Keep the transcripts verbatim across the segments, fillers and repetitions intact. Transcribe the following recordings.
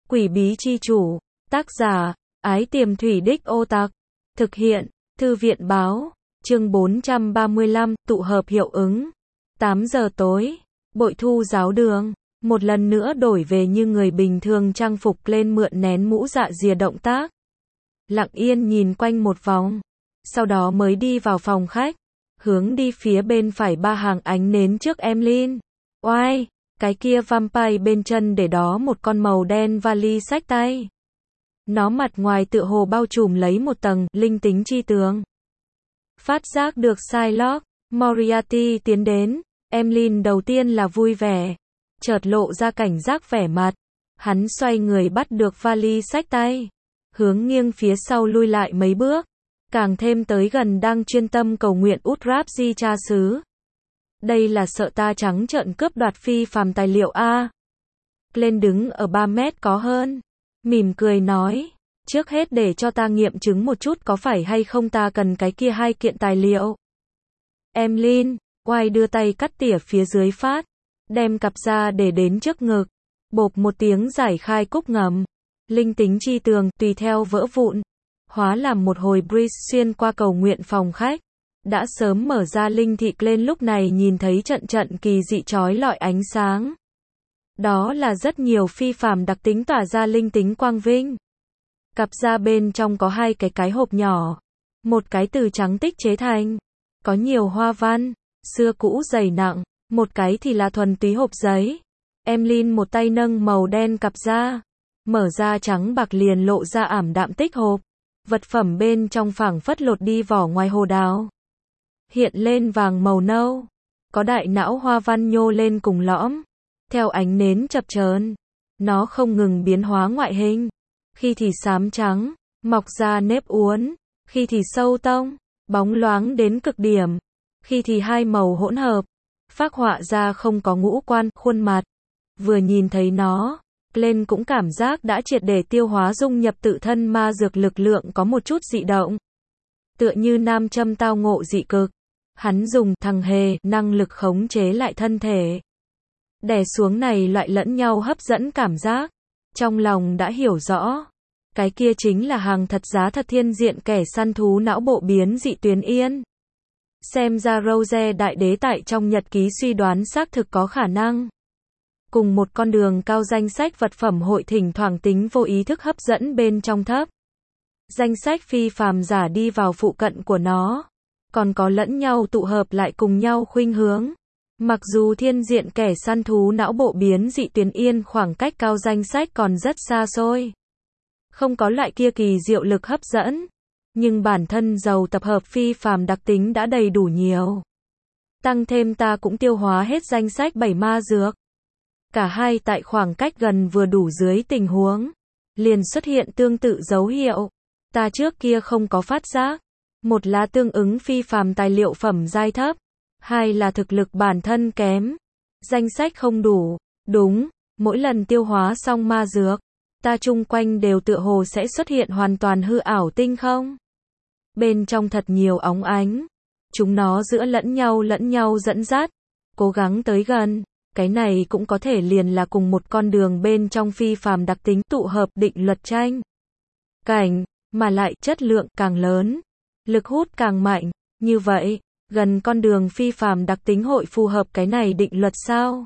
Quỷ bí chi chủ. Tác giả, Ái Tiềm Thủy Đích Ô Tặc. Thực hiện, Thư viện báo. Chương bốn trăm ba mươi lăm, tụ hợp hiệu ứng. tám giờ tối, Bội Thu giáo đường, một lần nữa đổi về như người bình thường trang phục lên mượn nén mũ dạ dìa động tác. Lặng yên nhìn quanh một vòng, sau đó mới đi vào phòng khách, hướng đi phía bên phải ba hàng ánh nến trước Emlyn. Oai, cái kia vampire bên chân để đó một con màu đen vali xách tay. Nó mặt ngoài tựa hồ bao trùm lấy một tầng linh tính chi tường. Phát giác được Psylocke, Moriarty tiến đến, Emlyn đầu tiên là vui vẻ, chợt lộ ra cảnh giác vẻ mặt. Hắn xoay người bắt được vali xách tay, hướng nghiêng phía sau lui lại mấy bước, càng thêm tới gần đang chuyên tâm cầu nguyện Utrapsi cha xứ. Đây là sợ ta trắng trợn cướp đoạt phi phàm tài liệu a? Lên đứng ở ba mét có hơn, mỉm cười nói, trước hết để cho ta nghiệm chứng một chút có phải hay không ta cần cái kia hai kiện tài liệu. Emlyn, oai đưa tay cắt tỉa phía dưới phát, đem cặp ra để đến trước ngực, bộp một tiếng giải khai cúc ngầm, linh tính chi tường tùy theo vỡ vụn, hóa làm một hồi breeze xuyên qua cầu nguyện phòng khách. Đã sớm mở ra linh thị lên lúc này nhìn thấy trận trận kỳ dị chói lọi ánh sáng. Đó là rất nhiều phi phàm đặc tính tỏa ra linh tính quang vinh. Cặp da bên trong có hai cái cái hộp nhỏ, một cái từ trắng tích chế thành, có nhiều hoa văn, xưa cũ dày nặng, một cái thì là thuần túy hộp giấy. Emlyn một tay nâng màu đen cặp da, mở ra trắng bạc liền lộ ra ảm đạm tích hộp, vật phẩm bên trong phảng phất lột đi vỏ ngoài hồ đào, hiện lên vàng màu nâu, có đại não hoa văn nhô lên cùng lõm, theo ánh nến chập chờn, nó không ngừng biến hóa ngoại hình, khi thì xám trắng, mọc ra nếp uốn, khi thì sâu tông, bóng loáng đến cực điểm, khi thì hai màu hỗn hợp, phác họa ra không có ngũ quan, khuôn mặt. Vừa nhìn thấy nó, Glenn cũng cảm giác đã triệt để tiêu hóa dung nhập tự thân ma dược lực lượng có một chút dị động. Tựa như nam châm tao ngộ dị cực. Hắn dùng thằng hề năng lực khống chế lại thân thể, đè xuống này loại lẫn nhau hấp dẫn cảm giác. Trong lòng đã hiểu rõ, cái kia chính là hàng thật giá thật thiên diện kẻ săn thú não bộ biến dị tuyến yên. Xem ra Rose đại đế tại trong nhật ký suy đoán xác thực có khả năng. Cùng một con đường cao danh sách vật phẩm hội thỉnh thoảng tính vô ý thức hấp dẫn bên trong thấp. Danh sách phi phàm giả đi vào phụ cận của nó. Còn có lẫn nhau tụ hợp lại cùng nhau khuynh hướng. Mặc dù thiên diện kẻ săn thú não bộ biến dị tuyến yên khoảng cách cao danh sách còn rất xa xôi. Không có loại kia kỳ diệu lực hấp dẫn. Nhưng bản thân giàu tập hợp phi phàm đặc tính đã đầy đủ nhiều. Tăng thêm ta cũng tiêu hóa hết danh sách bảy ma dược. Cả hai tại khoảng cách gần vừa đủ dưới tình huống. Liền xuất hiện tương tự dấu hiệu. Ta trước kia không có phát giác. Một là tương ứng phi phàm tài liệu phẩm giai thấp, hai là thực lực bản thân kém, danh sách không đủ. Đúng, mỗi lần tiêu hóa xong ma dược, ta chung quanh đều tựa hồ sẽ xuất hiện hoàn toàn hư ảo tinh không. Bên trong thật nhiều óng ánh, chúng nó giữa lẫn nhau lẫn nhau dẫn dắt, cố gắng tới gần, cái này cũng có thể liền là cùng một con đường bên trong phi phàm đặc tính tụ hợp định luật tranh. Cảnh, mà lại chất lượng càng lớn. Lực hút càng mạnh, như vậy, gần con đường phi phàm đặc tính hội phù hợp cái này định luật sao?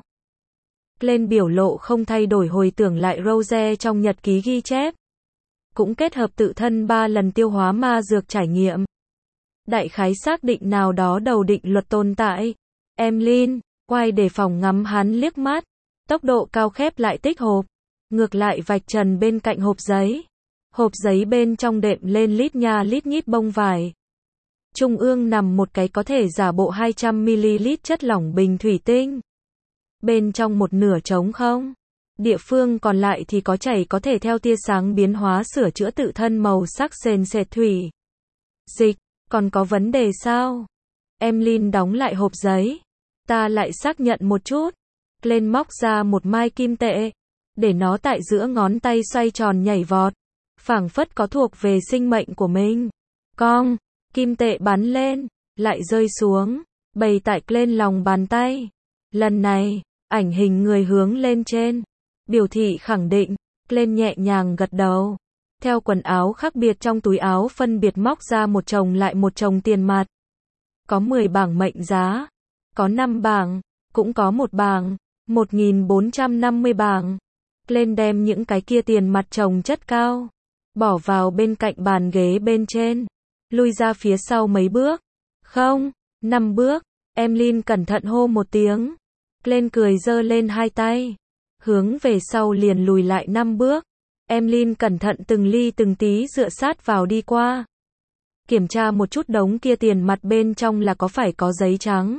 Lên biểu lộ không thay đổi hồi tưởng lại Rose trong nhật ký ghi chép. Cũng kết hợp tự thân ba lần tiêu hóa ma dược trải nghiệm. Đại khái xác định nào đó đầu định luật tồn tại. Emlyn, quay để phòng ngắm hắn liếc mắt. Tốc độ cao khép lại tích hộp. Ngược lại vạch trần bên cạnh hộp giấy. Hộp giấy bên trong đệm lên lít nha lít nhít bông vải. Trung ương nằm một cái có thể giả bộ hai trăm mi li lít chất lỏng bình thủy tinh. Bên trong một nửa trống không. Địa phương còn lại thì có chảy có thể theo tia sáng biến hóa sửa chữa tự thân màu sắc sền sệt thủy. Dịch, còn có vấn đề sao? Emlyn đóng lại hộp giấy. Ta lại xác nhận một chút. Lên móc ra một mai kim tệ. Để nó tại giữa ngón tay xoay tròn nhảy vọt. Phảng phất có thuộc về sinh mệnh của mình. Cong, kim tệ bắn lên, lại rơi xuống, bày tại lên lòng bàn tay. Lần này, ảnh hình người hướng lên trên, biểu thị khẳng định, Glenn nhẹ nhàng gật đầu. Theo quần áo khác biệt trong túi áo phân biệt móc ra một chồng lại một chồng tiền mặt. Có mười bảng mệnh giá, có năm bảng, cũng có một bảng, một nghìn bốn trăm năm mươi bảng. Glenn đem những cái kia tiền mặt chồng chất cao, bỏ vào bên cạnh bàn ghế bên trên, lui ra phía sau mấy bước. Không, năm bước. Emlyn cẩn thận hô một tiếng. Glenn cười giơ lên hai tay, hướng về sau liền lùi lại năm bước. Emlyn cẩn thận từng ly từng tí dựa sát vào đi qua. Kiểm tra một chút đống kia tiền mặt bên trong là có phải có giấy trắng.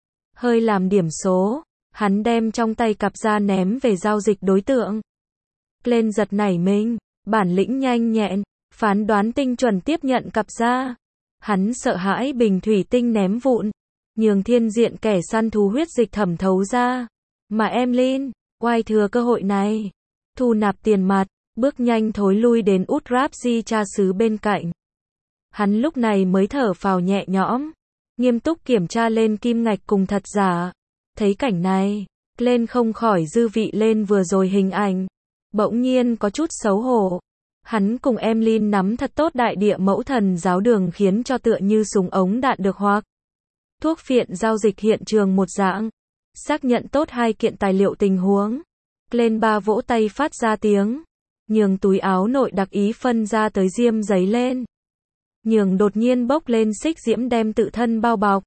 Hơi làm điểm số, hắn đem trong tay cặp ra ném về giao dịch đối tượng. Glenn giật nảy mình, bản lĩnh nhanh nhẹn, phán đoán tinh chuẩn tiếp nhận cặp ra. Hắn sợ hãi bình thủy tinh ném vụn, nhường thiên diện kẻ săn thú huyết dịch thẩm thấu ra. Mà Emlyn, oai thừa cơ hội này, thu nạp tiền mặt, bước nhanh thối lui đến Udrabji cha xứ bên cạnh. Hắn lúc này mới thở phào nhẹ nhõm, nghiêm túc kiểm tra lên kim ngạch cùng thật giả. Thấy cảnh này, Glenn không khỏi dư vị lên vừa rồi hình ảnh, bỗng nhiên có chút xấu hổ. Hắn cùng Emlyn nắm thật tốt đại địa mẫu thần giáo đường khiến cho tựa như súng ống đạn được hoặc thuốc phiện giao dịch hiện trường một dạng. Xác nhận tốt hai kiện tài liệu tình huống. Glenn ba vỗ tay phát ra tiếng, nhường túi áo nội đặc ý phân ra tới diêm giấy lên. Nhường đột nhiên bốc lên xích diễm đem tự thân bao bọc.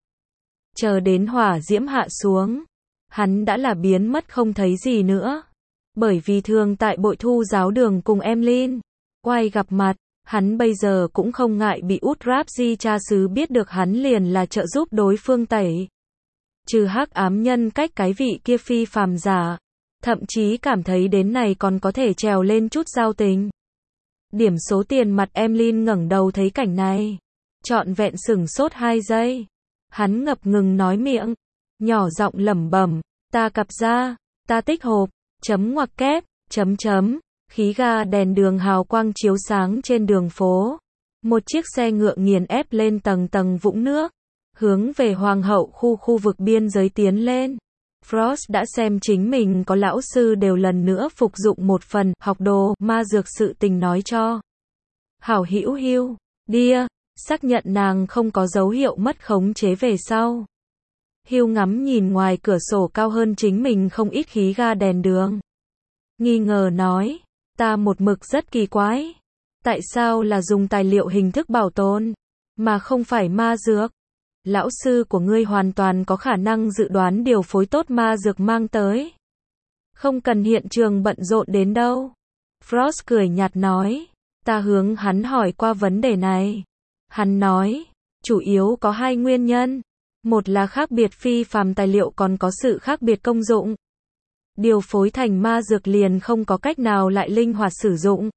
Chờ đến hỏa diễm hạ xuống, hắn đã là biến mất không thấy gì nữa. Bởi vì thường tại bội thu giáo đường cùng Emlyn quay gặp mặt, hắn bây giờ cũng không ngại bị Udrabji cha xứ biết được hắn liền là trợ giúp đối phương tẩy trừ hắc ám nhân cách cái vị kia phi phàm giả, thậm chí cảm thấy đến này còn có thể trèo lên chút giao tình. Điểm số tiền mặt. Emlyn ngẩng đầu thấy cảnh này, trọn vẹn sửng sốt hai giây. Hắn ngập ngừng nói miệng, nhỏ giọng lẩm bẩm, ta cặp ra, ta tích hộp, chấm ngoặc kép, chấm chấm. Khí ga đèn đường hào quang chiếu sáng trên đường phố. Một chiếc xe ngựa nghiền ép lên tầng tầng vũng nước, hướng về hoàng hậu khu khu vực biên giới tiến lên. Frost đã xem chính mình có lão sư đều lần nữa phục dụng một phần học đồ ma dược sự tình nói cho hảo hữu Hugh. Đia, xác nhận nàng không có dấu hiệu mất khống chế về sau. Hugh ngắm nhìn ngoài cửa sổ cao hơn chính mình không ít khí ga đèn đường. Nghi ngờ nói, ta một mực rất kỳ quái. Tại sao là dùng tài liệu hình thức bảo tồn, mà không phải ma dược? Lão sư của ngươi hoàn toàn có khả năng dự đoán điều phối tốt ma dược mang tới. Không cần hiện trường bận rộn đến đâu. Frost cười nhạt nói, ta hướng hắn hỏi qua vấn đề này. Hắn nói, chủ yếu có hai nguyên nhân. Một là khác biệt phi phàm tài liệu còn có sự khác biệt công dụng. Điều phối thành ma dược liền không có cách nào lại linh hoạt sử dụng.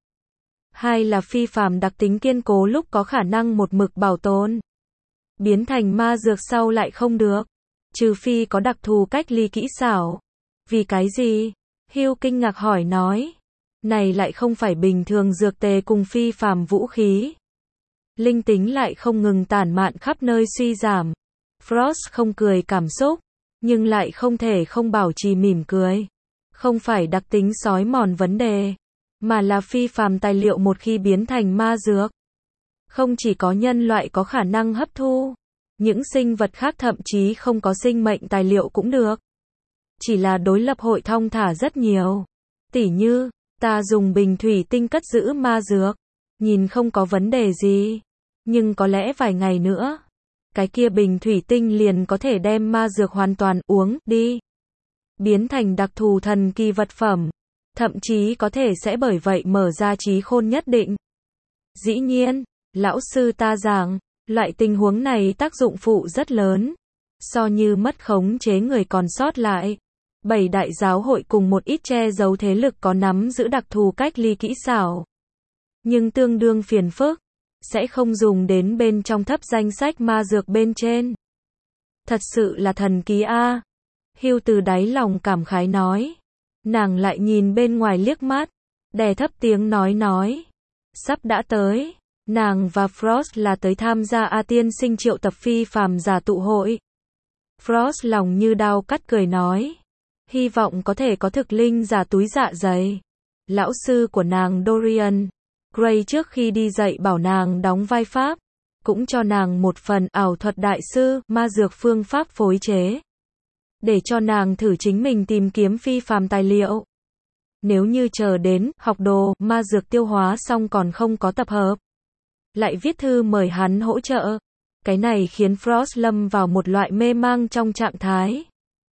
Hai là phi phàm đặc tính kiên cố lúc có khả năng một mực bảo tồn. Biến thành ma dược sau lại không được. Trừ phi có đặc thù cách ly kỹ xảo. Vì cái gì? Hugh kinh ngạc hỏi nói. Này lại không phải bình thường dược tề cùng phi phàm vũ khí. Linh tính lại không ngừng tản mạn khắp nơi suy giảm. Frost không cười cảm xúc, nhưng lại không thể không bảo trì mỉm cười. Không phải đặc tính sói mòn vấn đề, mà là phi phàm tài liệu một khi biến thành ma dược. Không chỉ có nhân loại có khả năng hấp thu, những sinh vật khác thậm chí không có sinh mệnh tài liệu cũng được. Chỉ là đối lập hội thong thả rất nhiều. Tỉ như, ta dùng bình thủy tinh cất giữ ma dược, nhìn không có vấn đề gì. Nhưng có lẽ vài ngày nữa, cái kia bình thủy tinh liền có thể đem ma dược hoàn toàn uống đi. Biến thành đặc thù thần kỳ vật phẩm. Thậm chí có thể sẽ bởi vậy mở ra trí khôn nhất định. Dĩ nhiên, lão sư ta giảng, loại tình huống này tác dụng phụ rất lớn. So như mất khống chế người còn sót lại. Bảy đại giáo hội cùng một ít che giấu thế lực có nắm giữ đặc thù cách ly kỹ xảo. Nhưng tương đương phiền phức. Sẽ không dùng đến bên trong thấp danh sách ma dược bên trên. Thật sự là thần kỳ a. Hugh từ đáy lòng cảm khái nói. Nàng lại nhìn bên ngoài liếc mắt, đè thấp tiếng nói nói. Sắp đã tới. Nàng và Frost là tới tham gia A Tiên sinh triệu tập phi phàm giả tụ hội. Frost lòng như đao cắt cười nói. Hy vọng có thể có thực linh giả túi dạ dày. lão sư của nàng Dorian Gray trước khi đi dạy bảo nàng đóng vai Pháp, cũng cho nàng một phần ảo thuật đại sư, ma dược phương pháp phối chế, để cho nàng thử chính mình tìm kiếm phi phàm tài liệu. Nếu như chờ đến học đồ ma dược tiêu hóa xong còn không có tập hợp, lại viết thư mời hắn hỗ trợ. Cái này khiến Frost lâm vào một loại mê mang trong trạng thái.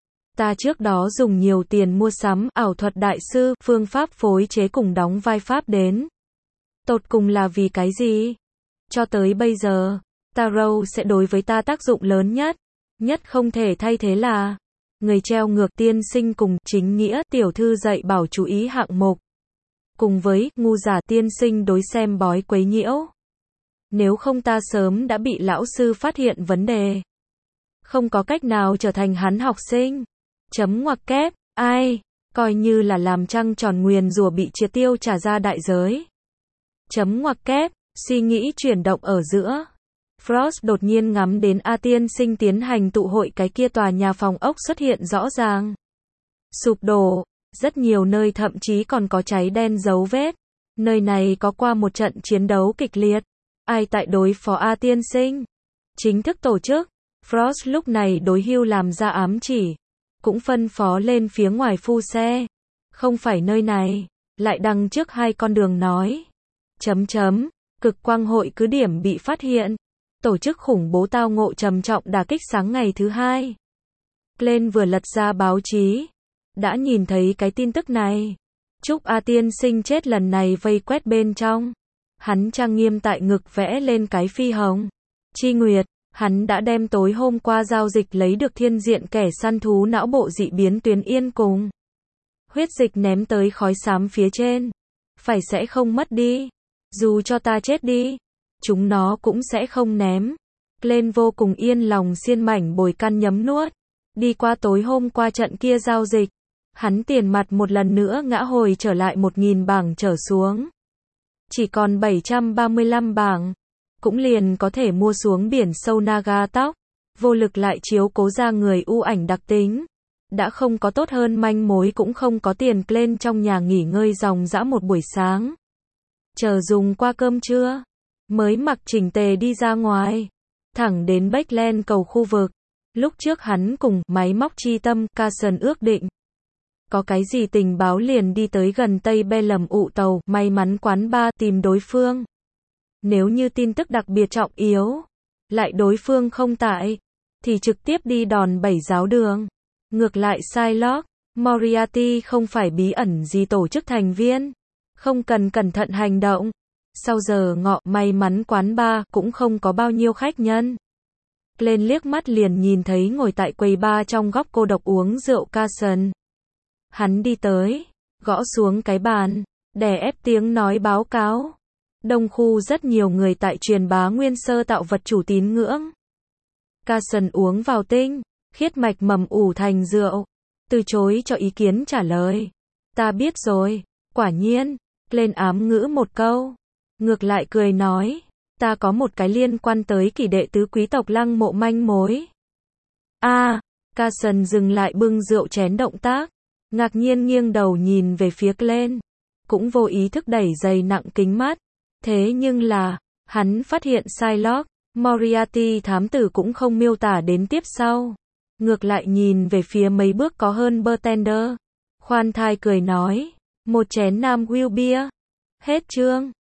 Ta trước đó dùng nhiều tiền mua sắm ảo thuật đại sư, phương pháp phối chế cùng đóng vai Pháp đến. Tột cùng là vì cái gì? Cho tới bây giờ, Tarot sẽ đối với ta tác dụng lớn nhất, nhất không thể thay thế là người treo ngược tiên sinh cùng chính nghĩa tiểu thư dạy bảo chú ý hạng mục. Cùng với ngu giả tiên sinh đối xem bói quấy nhiễu. Nếu không ta sớm đã bị lão sư phát hiện vấn đề. Không có cách nào trở thành hắn học sinh. Chấm ngoặc kép, ai, coi như là làm trăng tròn nguyền rủa bị triệt tiêu trả ra đại giới. Chấm ngoặc kép, suy nghĩ chuyển động ở giữa. Frost đột nhiên ngắm đến A tiên sinh tiến hành tụ hội, cái kia tòa nhà phòng ốc xuất hiện rõ ràng. Sụp đổ, rất nhiều nơi thậm chí còn có cháy đen dấu vết. Nơi này có qua một trận chiến đấu kịch liệt. Ai tại đối phó A tiên sinh? Chính thức tổ chức. Frost lúc này đối Hugh làm ra ám chỉ. Cũng phân phó lên phía ngoài phu xe. Không phải nơi này. Lại đằng trước hai con đường nói. Chấm chấm. Cực quang hội cứ điểm bị phát hiện. Tổ chức khủng bố tao ngộ trầm trọng đả kích sáng ngày thứ hai. Glenn vừa lật ra báo chí. Đã nhìn thấy cái tin tức này. Chúc A tiên sinh chết lần này vây quét bên trong. Hắn trang nghiêm tại ngực vẽ lên cái phi hồng. Chi Nguyệt, hắn đã đem tối hôm qua giao dịch lấy được thiên diện kẻ săn thú não bộ dị biến tuyến yên cùng. Huyết dịch ném tới khói xám phía trên. Phải sẽ không mất đi. Dù cho ta chết đi, chúng nó cũng sẽ không ném. Glenn vô cùng yên lòng xiên mảnh bồi căn nhấm nuốt. Đi qua tối hôm qua trận kia giao dịch. Hắn tiền mặt một lần nữa ngã hồi trở lại một nghìn bảng trở xuống. Chỉ còn bảy trăm ba mươi lăm bảng. Cũng liền có thể mua xuống biển sâu Naga tóc. Vô lực lại chiếu cố ra người u ảnh đặc tính. Đã không có tốt hơn manh mối cũng không có tiền. Glenn trong nhà nghỉ ngơi ròng rã một buổi sáng. Chờ dùng qua cơm trưa. Mới mặc chỉnh tề đi ra ngoài. Thẳng đến Backland cầu khu vực. Lúc trước hắn cùng máy móc chi tâm Carson ước định. Có cái gì tình báo liền đi tới gần Tây Be lầm ụ tàu, may mắn quán ba tìm đối phương. Nếu như tin tức đặc biệt trọng yếu, lại đối phương không tại, thì trực tiếp đi đòn bẩy giáo đường. Ngược lại Psylocke, Moriarty không phải bí ẩn gì tổ chức thành viên. Không cần cẩn thận hành động. Sau giờ ngọ, may mắn quán ba cũng không có bao nhiêu khách nhân. Lên liếc mắt liền nhìn thấy ngồi tại quầy bar trong góc cô độc uống rượu Carson. Hắn đi tới, gõ xuống cái bàn, đè ép tiếng nói báo cáo. Đông khu rất nhiều người tại truyền bá nguyên sơ tạo vật chủ tín ngưỡng. Carson uống vào tinh, khiết mạch mầm ủ thành rượu. Từ chối cho ý kiến trả lời. Ta biết rồi, quả nhiên. Lên ám ngữ một câu. Ngược lại cười nói. Ta có một cái liên quan tới kỷ đệ tứ quý tộc lăng mộ manh mối. A, à, Carson dừng lại bưng rượu chén động tác. Ngạc nhiên nghiêng đầu nhìn về phía Glenn. Cũng vô ý thức đẩy giày nặng kính mắt. Thế nhưng là, hắn phát hiện Psylocke, Moriarty thám tử cũng không miêu tả đến tiếp sau. Ngược lại nhìn về phía mấy bước có hơn bartender. Khoan thai cười nói. Một chén Nam Will Beer. Hết chương.